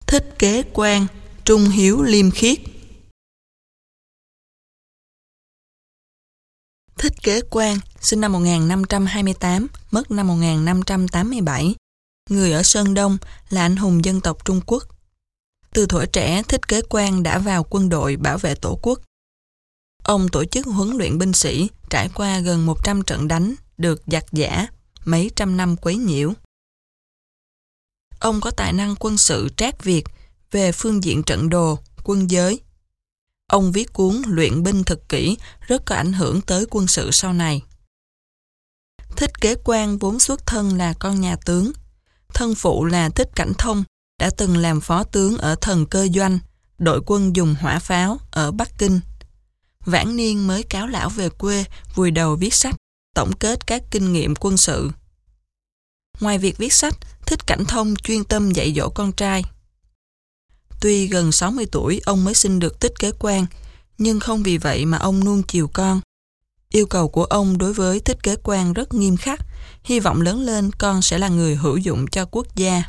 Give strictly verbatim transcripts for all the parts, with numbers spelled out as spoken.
Thích Kế Quan, trung hiếu liêm khiết. Thích Kế Quan, sinh năm một nghìn năm trăm hai mươi tám, mất năm một nghìn năm trăm tám mươi bảy, người ở Sơn Đông, là anh hùng dân tộc Trung Quốc. Từ thuở trẻ, Thích Kế Quan đã vào quân đội bảo vệ Tổ quốc. Ông tổ chức huấn luyện binh sĩ, trải qua gần một trăm trận đánh, được giặc giã, mấy trăm năm quấy nhiễu. Ông có tài năng quân sự trác việt về phương diện trận đồ, quân giới. Ông viết cuốn Luyện binh thực kỹ, rất có ảnh hưởng tới quân sự sau này. Thích Kế Quan vốn xuất thân là con nhà tướng. Thân phụ là Thích Cảnh Thông, đã từng làm phó tướng ở Thần Cơ Doanh, đội quân dùng hỏa pháo ở Bắc Kinh. Vãn niên mới cáo lão về quê, vùi đầu viết sách, tổng kết các kinh nghiệm quân sự. Ngoài việc viết sách, Thích Cảnh Thông chuyên tâm dạy dỗ con trai. Tuy gần sáu mươi tuổi ông mới sinh được Thích Kế Quan, nhưng không vì vậy mà ông nuông chiều con. Yêu cầu của ông đối với Thích Kế Quan rất nghiêm khắc, hy vọng lớn lên con sẽ là người hữu dụng cho quốc gia.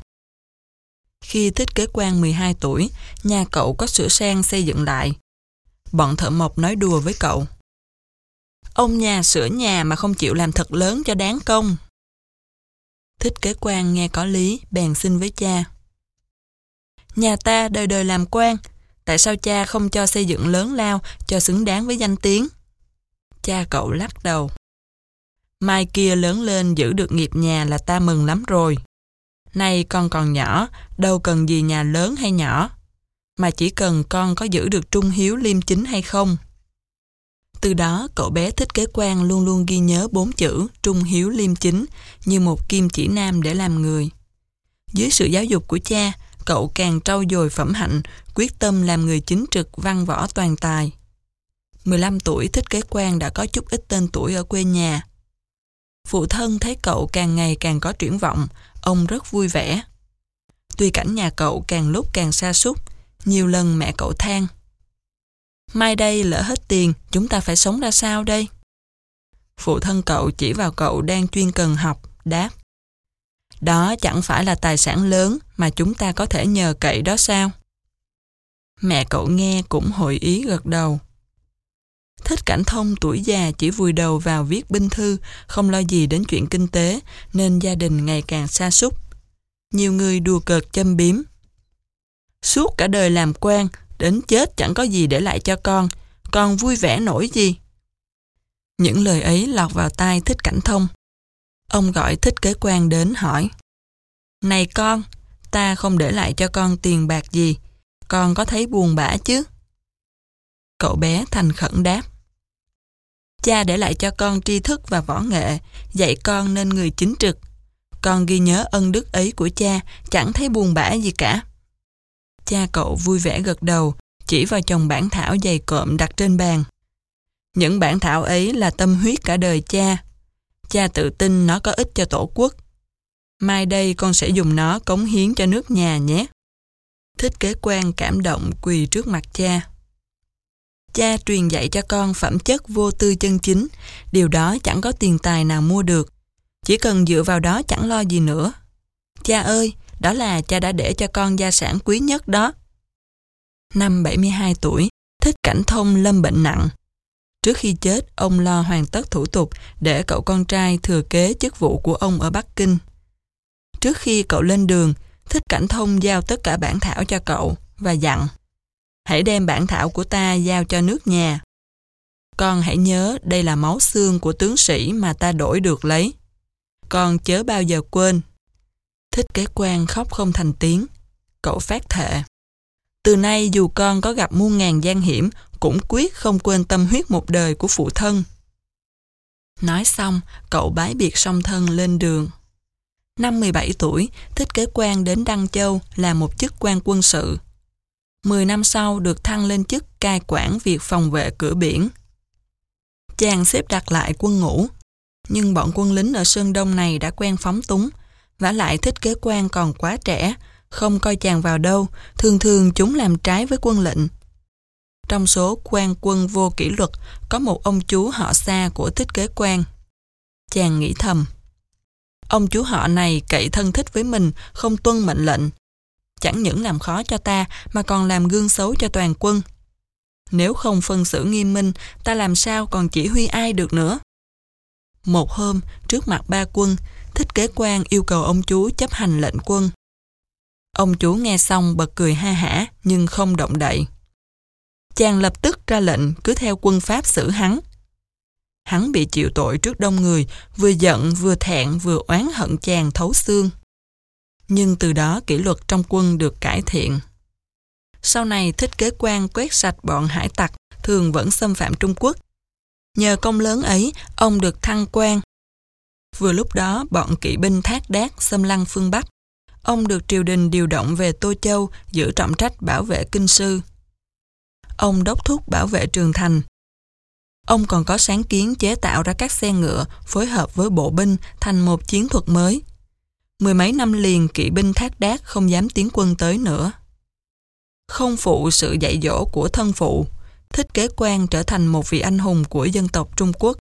Khi Thích Kế Quan mười hai tuổi, nhà cậu có sửa sang xây dựng lại. Bọn thợ mộc nói đùa với cậu: "Ông nhà sửa nhà mà không chịu làm thật lớn cho đáng công." Thích Kế Quan nghe có lý, bèn xin với cha: "Nhà ta đời đời làm quan, tại sao cha không cho xây dựng lớn lao cho xứng đáng với danh tiếng?" Cha cậu lắc đầu: "Mai kia lớn lên giữ được nghiệp nhà là ta mừng lắm rồi. Nay con còn nhỏ, đâu cần gì nhà lớn hay nhỏ, mà chỉ cần con có giữ được trung hiếu liêm chính hay không." Từ đó, cậu bé Thích Kế Quan luôn luôn ghi nhớ bốn chữ trung hiếu liêm chính như một kim chỉ nam để làm người. Dưới sự giáo dục của cha, cậu càng trau dồi phẩm hạnh, quyết tâm làm người chính trực, văn võ toàn tài. mười lăm tuổi, Thích Kế Quan đã có chút ít tên tuổi ở quê nhà. Phụ thân thấy cậu càng ngày càng có triển vọng, ông rất vui vẻ. Tuy cảnh nhà cậu càng lúc càng sa sút, nhiều lần mẹ cậu than: "Mai đây lỡ hết tiền, chúng ta phải sống ra sao đây?" Phụ thân cậu chỉ vào cậu đang chuyên cần học, đáp: "Đó chẳng phải là tài sản lớn mà chúng ta có thể nhờ cậy đó sao?" Mẹ cậu nghe cũng hội ý gật đầu. Thích Cảnh Thông tuổi già chỉ vùi đầu vào viết binh thư, không lo gì đến chuyện kinh tế, nên gia đình ngày càng sa sút. Nhiều người đùa cợt châm biếm: "Suốt cả đời làm quan, đến chết chẳng có gì để lại cho con, con vui vẻ nổi gì?" Những lời ấy lọt vào tai Thích Cảnh Thông. Ông gọi Thích Kế Quan đến hỏi: "Này con, ta không để lại cho con tiền bạc gì, con có thấy buồn bã chứ?" Cậu bé thành khẩn đáp: "Cha để lại cho con tri thức và võ nghệ, dạy con nên người chính trực. Con ghi nhớ ân đức ấy của cha, chẳng thấy buồn bã gì cả." Cha cậu vui vẻ gật đầu, chỉ vào chồng bản thảo dày cộm đặt trên bàn. "Những bản thảo ấy là tâm huyết cả đời cha. Cha tự tin nó có ích cho Tổ quốc. Mai đây con sẽ dùng nó cống hiến cho nước nhà nhé." Thích Kế Quan cảm động quỳ trước mặt cha. "Cha truyền dạy cho con phẩm chất vô tư chân chính, điều đó chẳng có tiền tài nào mua được. Chỉ cần dựa vào đó chẳng lo gì nữa. Cha ơi, đó là cha đã để cho con gia sản quý nhất đó." Năm bảy mươi hai tuổi, Thích Cảnh Thông lâm bệnh nặng. Trước khi chết, ông lo hoàn tất thủ tục để cậu con trai thừa kế chức vụ của ông ở Bắc Kinh. Trước khi cậu lên đường, Thích Cảnh Thông giao tất cả bản thảo cho cậu và dặn: "Hãy đem bản thảo của ta giao cho nước nhà. Con hãy nhớ đây là máu xương của tướng sĩ mà ta đổi được lấy. Con chớ bao giờ quên." Thích Kế Quan khóc không thành tiếng. Cậu phát thệ: "Từ nay dù con có gặp muôn ngàn gian hiểm, cũng quyết không quên tâm huyết một đời của phụ thân." Nói xong, cậu bái biệt song thân lên đường. Năm mười bảy tuổi, Thích Kế Quan đến Đăng Châu làm một chức quan quân sự. Mười năm sau được thăng lên chức cai quản việc phòng vệ cửa biển. Chàng xếp đặt lại quân ngũ, nhưng bọn quân lính ở Sơn Đông này đã quen phóng túng, vả lại Thích Kế Quan còn quá trẻ, không coi chàng vào đâu, thường thường chúng làm trái với quân lệnh. Trong số quan quân vô kỷ luật, có một ông chú họ Xa của Thích Kế Quan. Chàng nghĩ thầm: ông chú họ này cậy thân thích với mình, không tuân mệnh lệnh. chẳng những làm khó cho ta mà còn làm gương xấu cho toàn quân. Nếu không phân xử nghiêm minh, ta làm sao còn chỉ huy ai được nữa? Một hôm, trước mặt ba quân, Thích Kế Quang yêu cầu ông chú chấp hành lệnh quân. Ông chú nghe xong bật cười ha hả nhưng không động đậy. Chàng lập tức ra lệnh cứ theo quân pháp xử hắn. Hắn bị chịu tội trước đông người, vừa giận vừa thẹn vừa oán hận chàng thấu xương. Nhưng từ đó kỷ luật trong quân được cải thiện. Sau này Thích Kế Quang quét sạch bọn hải tặc thường vẫn xâm phạm Trung Quốc. Nhờ công lớn ấy, ông được thăng quan. Vừa lúc đó bọn kỵ binh Thác Đác xâm lăng phương Bắc. Ông được triều đình điều động về Tô Châu giữ trọng trách bảo vệ kinh sư. Ông đốc thúc bảo vệ Trường Thành. Ông còn có sáng kiến chế tạo ra các xe ngựa phối hợp với bộ binh thành một chiến thuật mới. Mười mấy năm liền kỵ binh Thác Đác không dám tiến quân tới nữa. Không phụ sự dạy dỗ của thân phụ, Thích Kế Quang trở thành một vị anh hùng của dân tộc Trung Quốc.